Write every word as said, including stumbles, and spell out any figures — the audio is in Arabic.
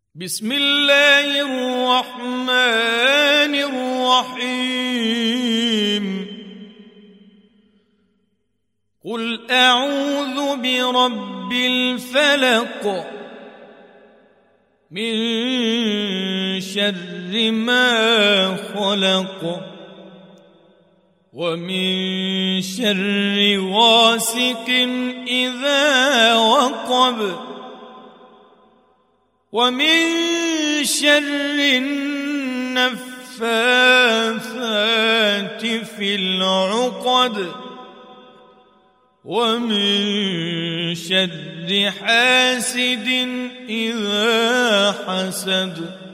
بسم الله الرحمن الرحيم قل أعوذ برب الفلق من شر ما خلق ومن شر غاسق إذا وقب ومن شر النفاثات في العقد ومن شر حاسد إذا حسد.